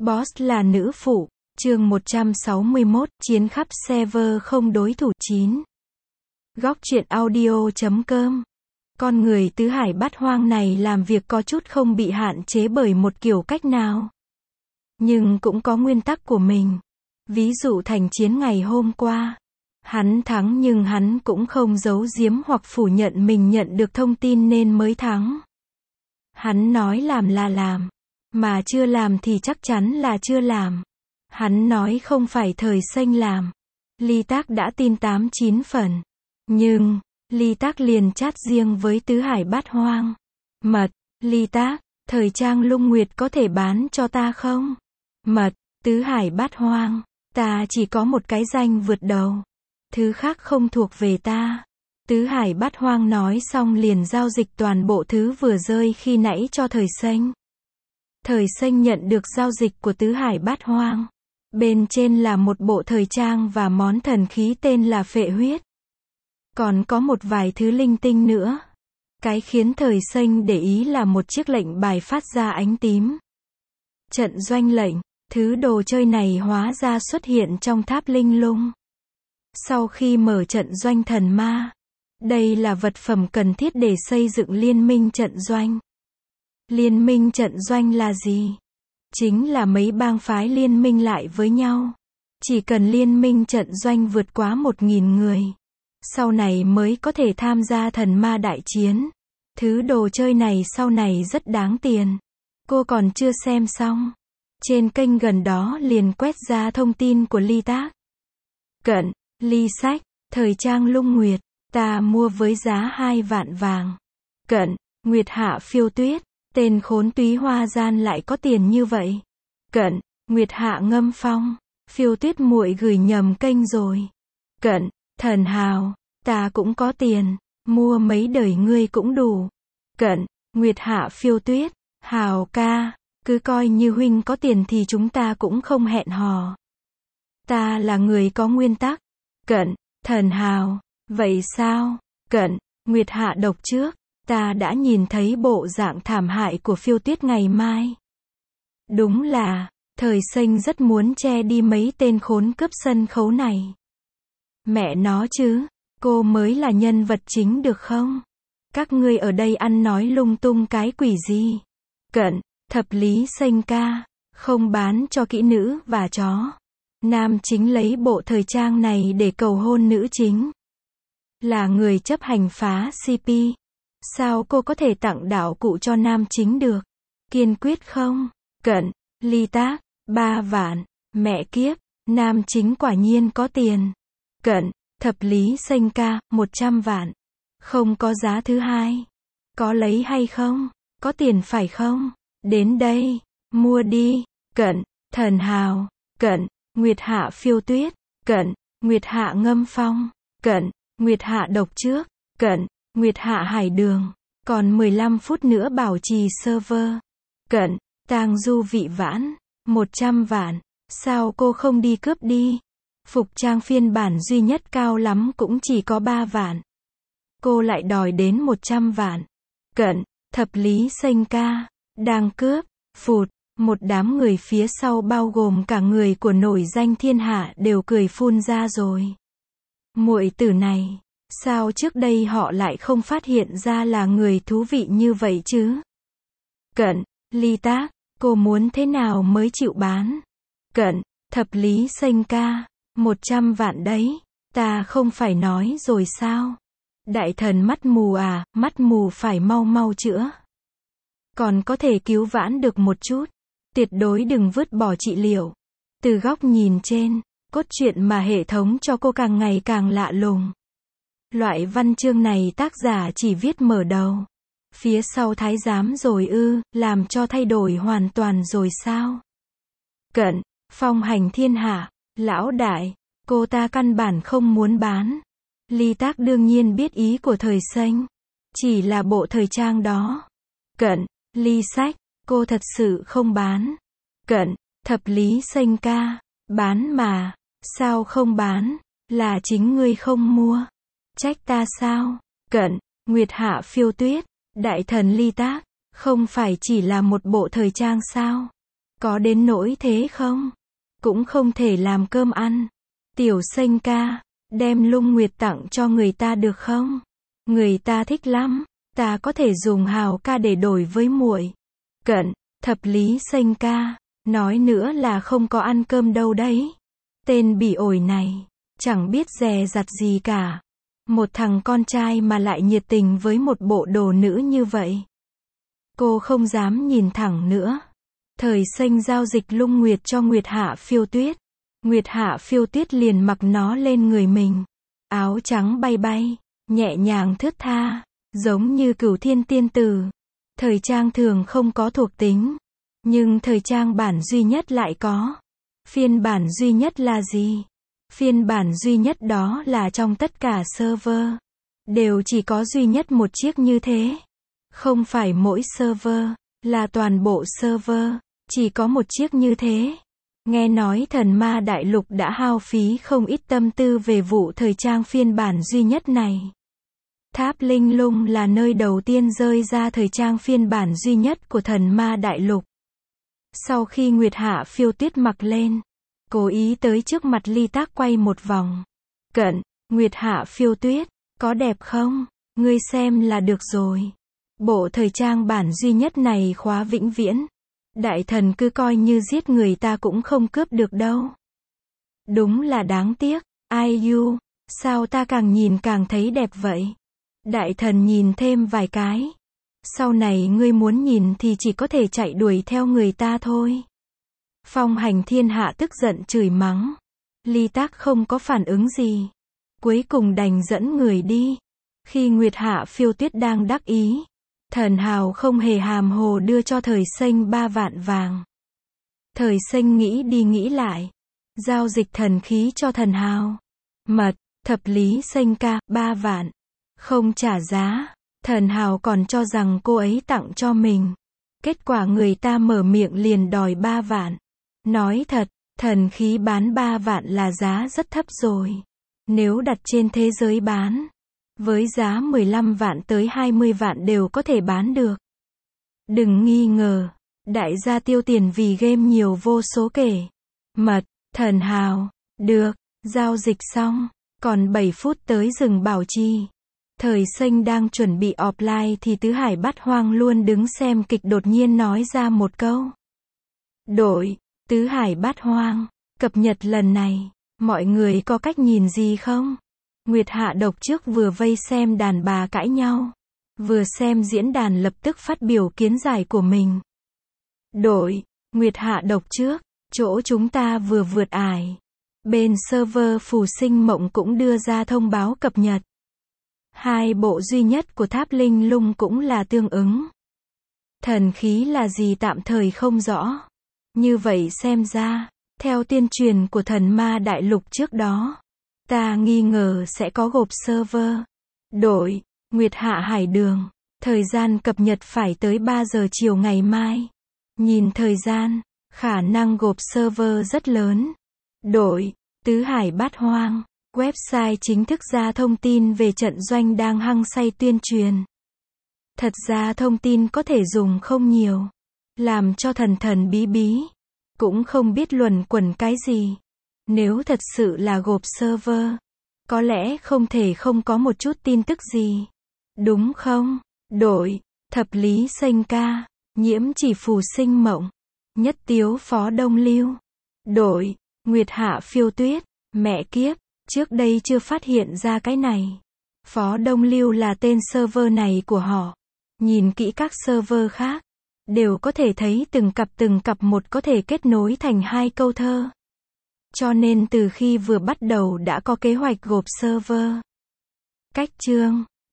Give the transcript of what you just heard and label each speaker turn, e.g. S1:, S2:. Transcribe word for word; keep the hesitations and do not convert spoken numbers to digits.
S1: Boss là nữ phụ, chương một trăm sáu mươi mốt, chiến khắp server không đối thủ chín. Góc truyện audio chấm com. Con người tứ hải bát hoang này làm việc có chút không bị hạn chế bởi một kiểu cách nào. Nhưng cũng có nguyên tắc của mình. Ví dụ thành chiến ngày hôm qua. Hắn thắng nhưng hắn cũng không giấu giếm hoặc phủ nhận mình nhận được thông tin nên mới thắng. Hắn nói làm là làm. Mà chưa làm thì chắc chắn là chưa làm. Hắn nói không phải thời xanh làm. Ly Tác đã tin tám chín phần. Nhưng, Ly Tác liền chat riêng với tứ hải bát hoang. Mật, Ly Tác, thời trang Lung Nguyệt có thể bán cho ta không? Mật, tứ hải bát hoang, ta chỉ có một cái danh vượt đầu. Thứ khác không thuộc về ta. Tứ hải bát hoang nói xong liền giao dịch toàn bộ thứ vừa rơi khi nãy cho thời xanh. Thời xanh nhận được giao dịch của tứ hải bát hoang. Bên trên là một bộ thời trang và món thần khí tên là phệ huyết. Còn có một vài thứ linh tinh nữa. Cái khiến thời xanh để ý là một chiếc lệnh bài phát ra ánh tím. Trận doanh lệnh, thứ đồ chơi này hóa ra xuất hiện trong tháp linh lung. Sau khi mở trận doanh thần ma, đây là vật phẩm cần thiết để xây dựng liên minh trận doanh. Liên minh trận doanh là gì? Chính là mấy bang phái liên minh lại với nhau. Chỉ cần liên minh trận doanh vượt quá một nghìn người, sau này mới có thể tham gia thần ma đại chiến. Thứ đồ chơi này sau này rất đáng tiền. Cô còn chưa xem xong. Trên kênh gần đó liền quét ra thông tin của Ly Tác. Cận, Ly sách, thời trang Lung Nguyệt, ta mua với giá hai vạn vàng. Cận, Nguyệt Hạ Phiêu Tuyết, tên khốn túy hoa gian lại có tiền như vậy. Cận, Nguyệt Hạ Ngâm Phong, Phiêu Tuyết muội gửi nhầm kênh rồi. Cận, Thần Hào, ta cũng có tiền, mua mấy đời ngươi cũng đủ. Cận, Nguyệt Hạ Phiêu Tuyết, Hào ca, cứ coi như huynh có tiền thì chúng ta cũng không hẹn hò. Ta là người có nguyên tắc. Cận, Thần Hào, vậy sao? Cận, Nguyệt Hạ độc trước, ta đã nhìn thấy bộ dạng thảm hại của Phiêu Tuyết ngày mai. Đúng là, thời xanh rất muốn che đi mấy tên khốn cướp sân khấu này. Mẹ nó chứ, cô mới là nhân vật chính được không? Các ngươi ở đây ăn nói lung tung cái quỷ gì? Cận, thập lý xanh ca, không bán cho kỹ nữ và chó. Nam chính lấy bộ thời trang này để cầu hôn nữ chính. Là người chấp hành phá xê pê. Sao cô có thể tặng đạo cụ cho nam chính được? Kiên quyết không? Cận, Ly Tác, ba vạn. Mẹ kiếp, nam chính quả nhiên có tiền. Cận, thập lý xanh ca, một trăm vạn. Không có giá thứ hai. Có lấy hay không? Có tiền phải không? Đến đây, mua đi. Cận, Thần Hào, Cận, Nguyệt Hạ Phiêu Tuyết, Cận, Nguyệt Hạ Ngâm Phong, Cận, Nguyệt Hạ độc trước, Cận, Nguyệt Hạ Hải Đường. Còn mười lăm phút nữa bảo trì server. Cận, Tang Du Vị Vãn, một trăm vạn. Sao cô không đi cướp đi? Phục trang phiên bản duy nhất cao lắm cũng chỉ có ba vạn. Cô lại đòi đến một trăm vạn. Cận, thập lý xanh ca, đang cướp, phụt, một đám người phía sau bao gồm cả người của nổi danh thiên hạ đều cười phun ra rồi. Muội tử này, sao trước đây họ lại không phát hiện ra là người thú vị như vậy chứ? Cận, Ly Tác, cô muốn thế nào mới chịu bán? Cận, thập lý xanh ca, một trăm vạn đấy, ta không phải nói rồi sao? Đại thần mắt mù à, mắt mù phải mau mau chữa. Còn có thể cứu vãn được một chút. Tuyệt đối đừng vứt bỏ trị liệu. Từ góc nhìn trên, cốt truyện mà hệ thống cho cô càng ngày càng lạ lùng. Loại văn chương này tác giả chỉ viết mở đầu. Phía sau thái giám rồi ư, làm cho thay đổi hoàn toàn rồi sao? Cận, phong hành thiên hạ, lão đại, cô ta căn bản không muốn bán. Ly Tác đương nhiên biết ý của thời xanh. Chỉ là bộ thời trang đó. Cận, Ly sách, cô thật sự không bán. Cận, thập lý xanh ca, bán mà, sao không bán? Là chính ngươi không mua. Trách ta sao? Cận, Nguyệt Hạ Phiêu Tuyết, đại thần Ly Tác, không phải chỉ là một bộ thời trang sao? Có đến nỗi thế không? Cũng không thể làm cơm ăn. Tiểu Xanh ca, đem Lung Nguyệt tặng cho người ta được không? Người ta thích lắm, ta có thể dùng Hào ca để đổi với muội. Cận, Thập Lý Xanh ca, nói nữa là không có ăn cơm đâu đấy. Tên bỉ ổi này, chẳng biết dè dặt gì cả. Một thằng con trai mà lại nhiệt tình với một bộ đồ nữ như vậy. Cô không dám nhìn thẳng nữa. Thời Xanh giao dịch Lung Nguyệt cho Nguyệt Hạ Phiêu Tuyết. Nguyệt Hạ Phiêu Tuyết liền mặc nó lên người mình. Áo trắng bay bay, nhẹ nhàng thướt tha, giống như Cửu Thiên tiên tử. Thời trang thường không có thuộc tính, nhưng thời trang bản duy nhất lại có. Phiên bản duy nhất là gì? Phiên bản duy nhất đó là trong tất cả server, đều chỉ có duy nhất một chiếc như thế. Không phải mỗi server, là toàn bộ server, chỉ có một chiếc như thế. Nghe nói Thần Ma Đại Lục đã hao phí không ít tâm tư về vụ thời trang phiên bản duy nhất này. Tháp Linh Lung là nơi đầu tiên rơi ra thời trang phiên bản duy nhất của Thần Ma Đại Lục. Sau khi Nguyệt Hạ Phiêu Tuyết mặc lên, cố ý tới trước mặt Ly Tác quay một vòng. Cận, Nguyệt Hạ Phiêu Tuyết, có đẹp không? Ngươi xem là được rồi. Bộ thời trang bản duy nhất này khóa vĩnh viễn. Đại thần cứ coi như giết người ta cũng không cướp được đâu. Đúng là đáng tiếc. Ai u, sao ta càng nhìn càng thấy đẹp vậy? Đại thần nhìn thêm vài cái. Sau này ngươi muốn nhìn thì chỉ có thể chạy đuổi theo người ta thôi. Phong Hành Thiên Hạ tức giận chửi mắng. Ly Tác không có phản ứng gì. Cuối cùng đành dẫn người đi. Khi Nguyệt Hạ Phiêu Tuyết đang đắc ý, Thần Hào không hề hàm hồ đưa cho Thời Xanh ba vạn vàng. Thời Xanh nghĩ đi nghĩ lại, giao dịch thần khí cho Thần Hào. Mật, Thập Lý Xanh ca, ba vạn. Không trả giá. Thần Hào còn cho rằng cô ấy tặng cho mình. Kết quả người ta mở miệng liền đòi ba vạn. Nói thật, thần khí bán ba vạn là giá rất thấp rồi. Nếu đặt trên thế giới bán, với giá mười lăm vạn tới hai mươi vạn đều có thể bán được. Đừng nghi ngờ, đại gia tiêu tiền vì game nhiều vô số kể. Mật, Thần Hào, được, giao dịch xong, còn bảy phút tới rừng Bảo Trì. Thời Xanh đang chuẩn bị offline thì Tứ Hải Bát Hoang luôn đứng xem kịch đột nhiên nói ra một câu. Đội, Tứ Hải Bát Hoang, cập nhật lần này, mọi người có cách nhìn gì không? Nguyệt Hạ Độc trước vừa vây xem đàn bà cãi nhau, vừa xem diễn đàn lập tức phát biểu kiến giải của mình. Đội, Nguyệt Hạ Độc trước, chỗ chúng ta vừa vượt ải. Bên server Phù Sinh Mộng cũng đưa ra thông báo cập nhật. Hai bộ duy nhất của Tháp Linh Lung cũng là tương ứng. Thần khí là gì tạm thời không rõ. Như vậy xem ra, theo tuyên truyền của Thần Ma Đại Lục trước đó, ta nghi ngờ sẽ có gộp server. Đội, Nguyệt Hạ Hải Đường, thời gian cập nhật phải tới ba giờ chiều ngày mai. Nhìn thời gian, khả năng gộp server rất lớn. Đội, Tứ Hải Bát Hoang, website chính thức ra thông tin về trận doanh đang hăng say tuyên truyền. Thật ra thông tin có thể dùng không nhiều, làm cho thần thần bí bí, cũng không biết luẩn quẩn cái gì. Nếu thật sự là gộp server, có lẽ không thể không có một chút tin tức gì. Đúng không? Đội, Thập Lý Xanh ca, Nhiễm Chỉ Phù Sinh Mộng, Nhất Tiếu Phó Đông Lưu. Đội, Nguyệt Hạ Phiêu Tuyết, mẹ kiếp, trước đây chưa phát hiện ra cái này. Phó Đông Lưu là tên server này của họ. Nhìn kỹ các server khác, đều có thể thấy từng cặp từng cặp một có thể kết nối thành hai câu thơ. Cho nên từ khi vừa bắt đầu đã có kế hoạch gộp server. Cách chương